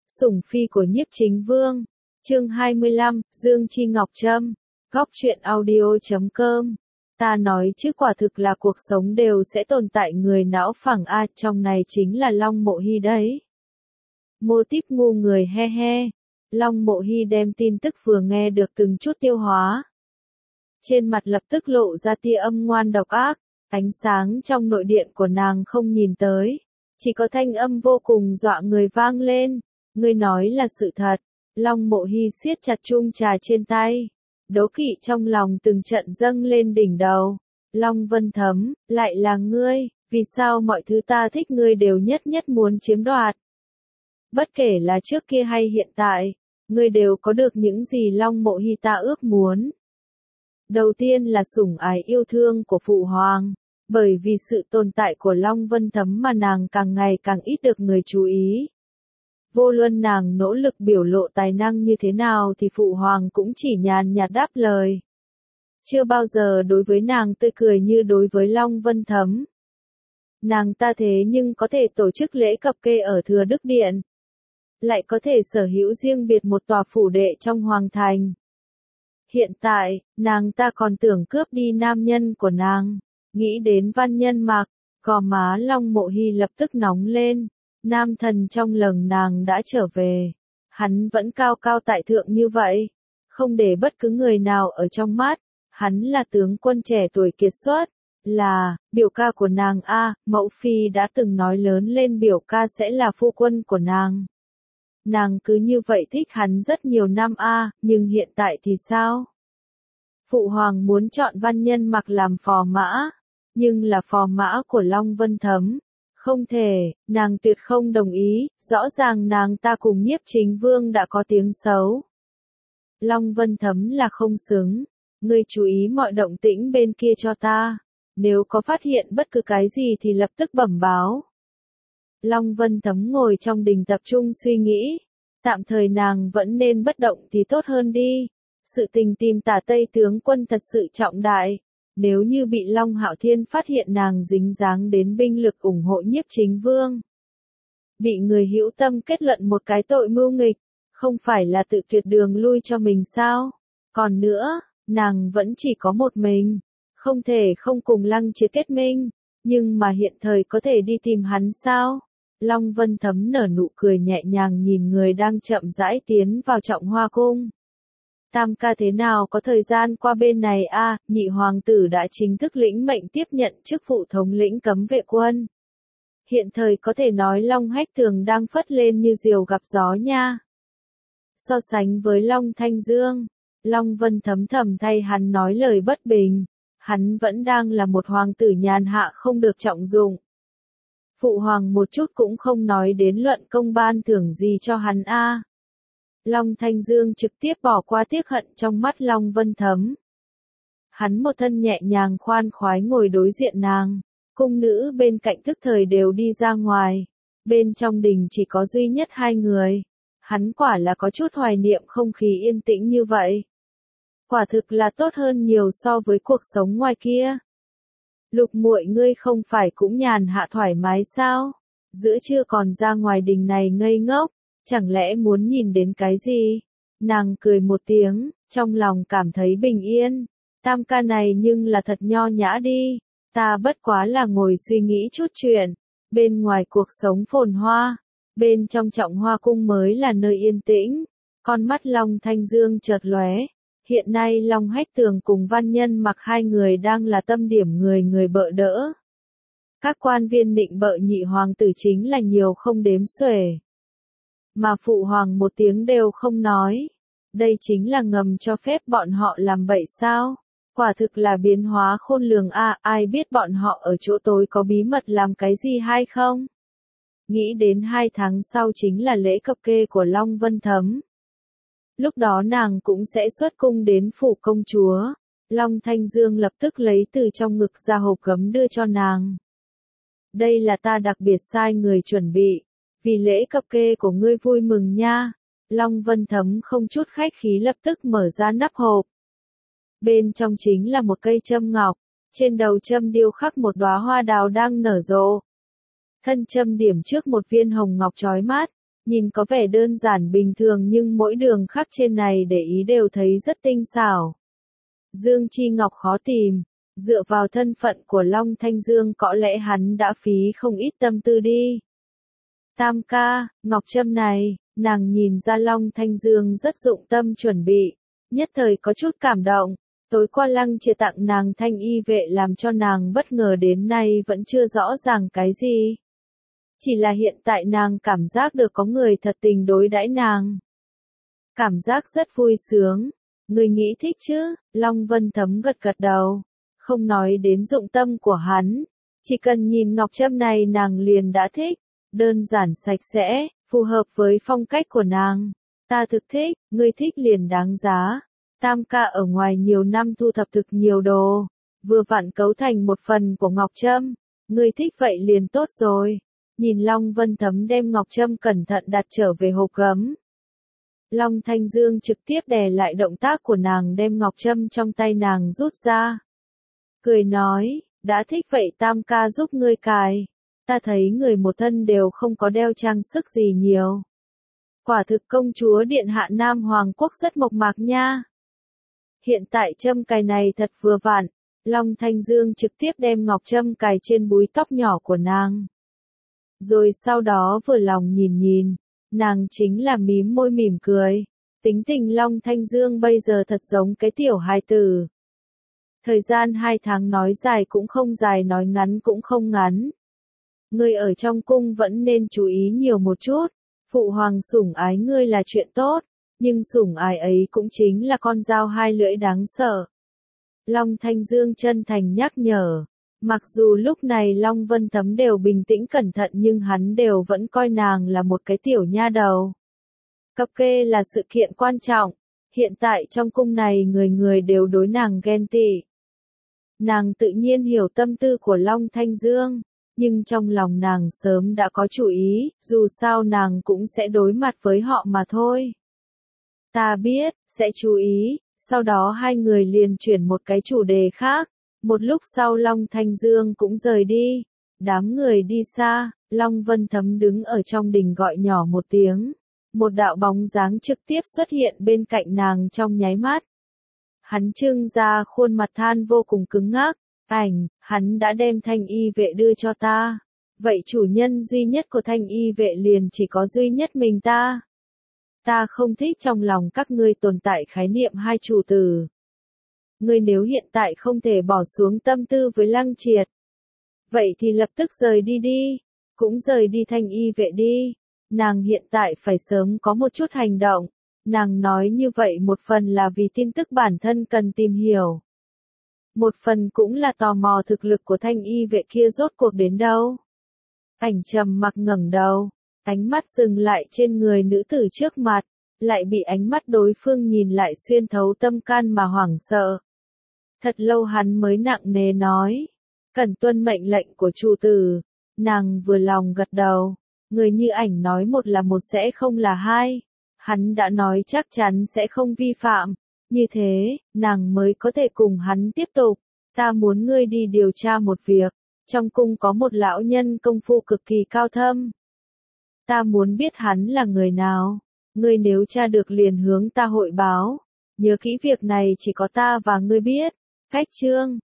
Sủng phi của Nhiếp Chính Vương. Chương 25, Dương Chi Ngọc Trâm. Góc truyện audio.com. Ta nói chứ quả thực là cuộc sống đều sẽ tồn tại người não phẳng a, trong này chính là Long Mộ Hy đấy. Mô típ ngu người he he. Long Mộ Hy đem tin tức vừa nghe được từng chút tiêu hóa. Trên mặt lập tức lộ ra tia âm ngoan độc ác, ánh sáng trong nội điện của nàng không nhìn tới. Chỉ có thanh âm vô cùng dọa người vang lên. Ngươi nói là sự thật. Long Mộ Hy siết chặt chung trà trên tay. Đố kỵ trong lòng từng trận dâng lên đỉnh đầu. Long Vân Thấm, lại là ngươi, vì sao mọi thứ ta thích ngươi đều nhất nhất muốn chiếm đoạt? Bất kể là trước kia hay hiện tại, ngươi đều có được những gì Long Mộ Hy ta ước muốn. Đầu tiên là sủng ái yêu thương của Phụ Hoàng, bởi vì sự tồn tại của Long Vân Thấm mà nàng càng ngày càng ít được người chú ý. Vô luận nàng nỗ lực biểu lộ tài năng như thế nào thì Phụ Hoàng cũng chỉ nhàn nhạt đáp lời. Chưa bao giờ đối với nàng tươi cười như đối với Long Vân Thấm. Nàng ta thế nhưng có thể tổ chức lễ cập kê ở Thừa Đức Điện. Lại có thể sở hữu riêng biệt một tòa phủ đệ trong Hoàng Thành. Hiện tại, nàng ta còn tưởng cướp đi nam nhân của nàng. Nghĩ đến Văn Nhân Mạc, gò má Long Mộ Hy lập tức nóng lên. Nam thần trong lòng nàng đã trở về. Hắn vẫn cao cao tại thượng như vậy. Không để bất cứ người nào ở trong mắt. Hắn là tướng quân trẻ tuổi kiệt xuất. Là, biểu ca của nàng a, mẫu phi đã từng nói lớn lên biểu ca sẽ là phu quân của nàng. Nàng cứ như vậy thích hắn rất nhiều năm a, nhưng hiện tại thì sao? Phụ Hoàng muốn chọn Văn Nhân Mạc làm phò mã. Nhưng là phò mã của Long Vân Thấm. Không thể, nàng tuyệt không đồng ý, rõ ràng nàng ta cùng Nhiếp Chính Vương đã có tiếng xấu. Long Vân Thấm là không xứng, ngươi chú ý mọi động tĩnh bên kia cho ta, nếu có phát hiện bất cứ cái gì thì lập tức bẩm báo. Long Vân Thấm ngồi trong đình tập trung suy nghĩ, tạm thời nàng vẫn nên bất động thì tốt hơn đi, sự tình tìm tả Tây tướng quân thật sự trọng đại. Nếu như bị Long Hạo Thiên phát hiện nàng dính dáng đến binh lực ủng hộ Nhiếp Chính Vương. Bị người hữu tâm kết luận một cái tội mưu nghịch, không phải là tự tuyệt đường lui cho mình sao? Còn nữa, nàng vẫn chỉ có một mình, không thể không cùng Lăng Chiết kết minh, nhưng mà hiện thời có thể đi tìm hắn sao? Long Vân Thấm nở nụ cười nhẹ nhàng nhìn người đang chậm rãi tiến vào Trọng Hoa Cung. Tam ca thế nào có thời gian qua bên này a, nhị hoàng tử đã chính thức lĩnh mệnh tiếp nhận chức vụ thống lĩnh cấm vệ quân. Hiện thời có thể nói Long Hách Tường đang phất lên như diều gặp gió nha. So sánh với Long Thanh Dương, Long Vân Thấm thầm thay hắn nói lời bất bình, hắn vẫn đang là một hoàng tử nhàn hạ không được trọng dụng. Phụ Hoàng một chút cũng không nói đến luận công ban thưởng gì cho hắn a. Long Thanh Dương trực tiếp bỏ qua tiếc hận trong mắt Long Vân Thấm. Hắn một thân nhẹ nhàng khoan khoái ngồi đối diện nàng, cung nữ bên cạnh tức thời đều đi ra ngoài, bên trong đình chỉ có duy nhất hai người. Hắn quả là có chút hoài niệm không khí yên tĩnh như vậy. Quả thực là tốt hơn nhiều so với cuộc sống ngoài kia. Lục muội ngươi không phải cũng nhàn hạ thoải mái sao? Giữa trưa còn ra ngoài đình này ngây ngốc. Chẳng lẽ muốn nhìn đến cái gì? Nàng cười một tiếng, trong lòng cảm thấy bình yên. Tam ca này nhưng là thật nho nhã đi. Ta bất quá là ngồi suy nghĩ chút chuyện. Bên ngoài cuộc sống phồn hoa, bên trong Trọng Hoa Cung mới là nơi yên tĩnh. Con mắt Long Thanh Dương chợt lóe. Hiện nay Long Hách Tường cùng Văn Nhân Mạc hai người đang là tâm điểm người người bợ đỡ. Các quan viên nịnh bợ nhị hoàng tử chính là nhiều không đếm xuể. Mà Phụ Hoàng một tiếng đều không nói. Đây chính là ngầm cho phép bọn họ làm bậy sao? Quả thực là biến hóa khôn lường a, ai biết bọn họ ở chỗ tối có bí mật làm cái gì hay không? Nghĩ đến 2 tháng sau chính là lễ cập kê của Long Vân Thấm. Lúc đó nàng cũng sẽ xuất cung đến phủ công chúa. Long Thanh Dương lập tức lấy từ trong ngực ra hộp gấm đưa cho nàng. Đây là ta đặc biệt sai người chuẩn bị. Vì lễ cập kê của ngươi vui mừng nha. Long Vân Thấm không chút khách khí lập tức mở ra nắp hộp. Bên trong chính là một cây châm ngọc. Trên đầu châm điêu khắc một đóa hoa đào đang nở rộ. Thân châm điểm trước một viên hồng ngọc chói mắt. nhìn có vẻ đơn giản bình thường nhưng mỗi đường khắc trên này để ý đều thấy rất tinh xảo. Dương Chi Ngọc khó tìm, dựa vào thân phận của Long Thanh Dương có lẽ hắn đã phí không ít tâm tư đi. Tam ca, ngọc trâm này, nàng nhìn ra Long Thanh Dương rất dụng tâm chuẩn bị, nhất thời có chút cảm động. Tối qua Lăng Triệt tặng nàng thanh y vệ làm cho nàng bất ngờ đến nay vẫn chưa rõ ràng cái gì. Chỉ là hiện tại nàng cảm giác được có người thật tình đối đãi nàng. Cảm giác rất vui sướng. Người nghĩ thích chứ? Long Vân Thấm gật gật đầu. Không nói đến dụng tâm của hắn. Chỉ cần nhìn ngọc trâm này nàng liền đã thích. Đơn giản sạch sẽ, phù hợp với phong cách của nàng. Ta thực thích, ngươi thích liền đáng giá. Tam ca ở ngoài nhiều năm thu thập thực nhiều đồ. Vừa vặn cấu thành một phần của ngọc trâm. Ngươi thích vậy liền tốt rồi. Nhìn Long Vân Thấm đem ngọc trâm cẩn thận đặt trở về hộp gấm. Long Thanh Dương trực tiếp đè lại động tác của nàng đem ngọc trâm trong tay nàng rút ra. Cười nói, đã thích vậy tam ca giúp ngươi cài. Ta thấy người một thân đều không có đeo trang sức gì nhiều. Quả thực công chúa điện hạ Nam Hoàng Quốc rất mộc mạc nha. Hiện tại trâm cài này thật vừa vặn. Long Thanh Dương trực tiếp đem ngọc trâm cài trên búi tóc nhỏ của nàng. Rồi sau đó vừa lòng nhìn nhìn, nàng chính là mím môi mỉm cười. Tính tình Long Thanh Dương bây giờ thật giống cái tiểu hài tử. Thời gian 2 tháng nói dài cũng không dài, nói ngắn cũng không ngắn. Ngươi ở trong cung vẫn nên chú ý nhiều một chút. Phụ hoàng sủng ái ngươi là chuyện tốt, nhưng sủng ái ấy cũng chính là con dao hai lưỡi đáng sợ. Long Thanh Dương chân thành nhắc nhở. Mặc dù lúc này Long Vân Thấm đều bình tĩnh cẩn thận nhưng hắn đều vẫn coi nàng là một cái tiểu nha đầu. Cập kê là sự kiện quan trọng. Hiện tại trong cung này người người đều đối nàng ghen tị. Nàng tự nhiên hiểu tâm tư của Long Thanh Dương. Nhưng trong lòng nàng sớm đã có chủ ý, dù sao nàng cũng sẽ đối mặt với họ mà thôi. Ta biết, sẽ chú ý, sau đó hai người liền chuyển một cái chủ đề khác. Một lúc sau Long Thanh Dương cũng rời đi. Đám người đi xa, Long Vân Thấm đứng ở trong đình gọi nhỏ một tiếng. Một đạo bóng dáng trực tiếp xuất hiện bên cạnh nàng trong nháy mắt. Hắn trưng ra khuôn mặt than vô cùng cứng ngắc. Hắn đã đem thanh y vệ đưa cho ta. Vậy chủ nhân duy nhất của thanh y vệ liền chỉ có duy nhất mình ta. Ta không thích trong lòng các ngươi tồn tại khái niệm hai chủ tử. Ngươi nếu hiện tại không thể bỏ xuống tâm tư với Lăng Triệt. Vậy thì lập tức rời đi đi. Cũng rời đi thanh y vệ đi. Nàng hiện tại phải sớm có một chút hành động. Nàng nói như vậy một phần là vì tin tức bản thân cần tìm hiểu. Một phần cũng là tò mò thực lực của thanh y vệ kia rốt cuộc đến đâu. Trầm mặc ngẩng đầu, ánh mắt dừng lại trên người nữ tử trước mặt, lại bị ánh mắt đối phương nhìn lại xuyên thấu tâm can mà hoảng sợ. Thật lâu hắn mới nặng nề nói, cần tuân mệnh lệnh của chủ tử. Nàng vừa lòng gật đầu, người như ảnh nói một là một sẽ không là hai. Hắn đã nói chắc chắn sẽ không vi phạm. Như thế, nàng mới có thể cùng hắn tiếp tục. Ta muốn ngươi đi điều tra một việc. Trong cung có một lão nhân công phu cực kỳ cao thâm. Ta muốn biết hắn là người nào. Ngươi nếu tra được liền hướng ta hội báo. Nhớ kỹ việc này chỉ có ta và ngươi biết. Cách chương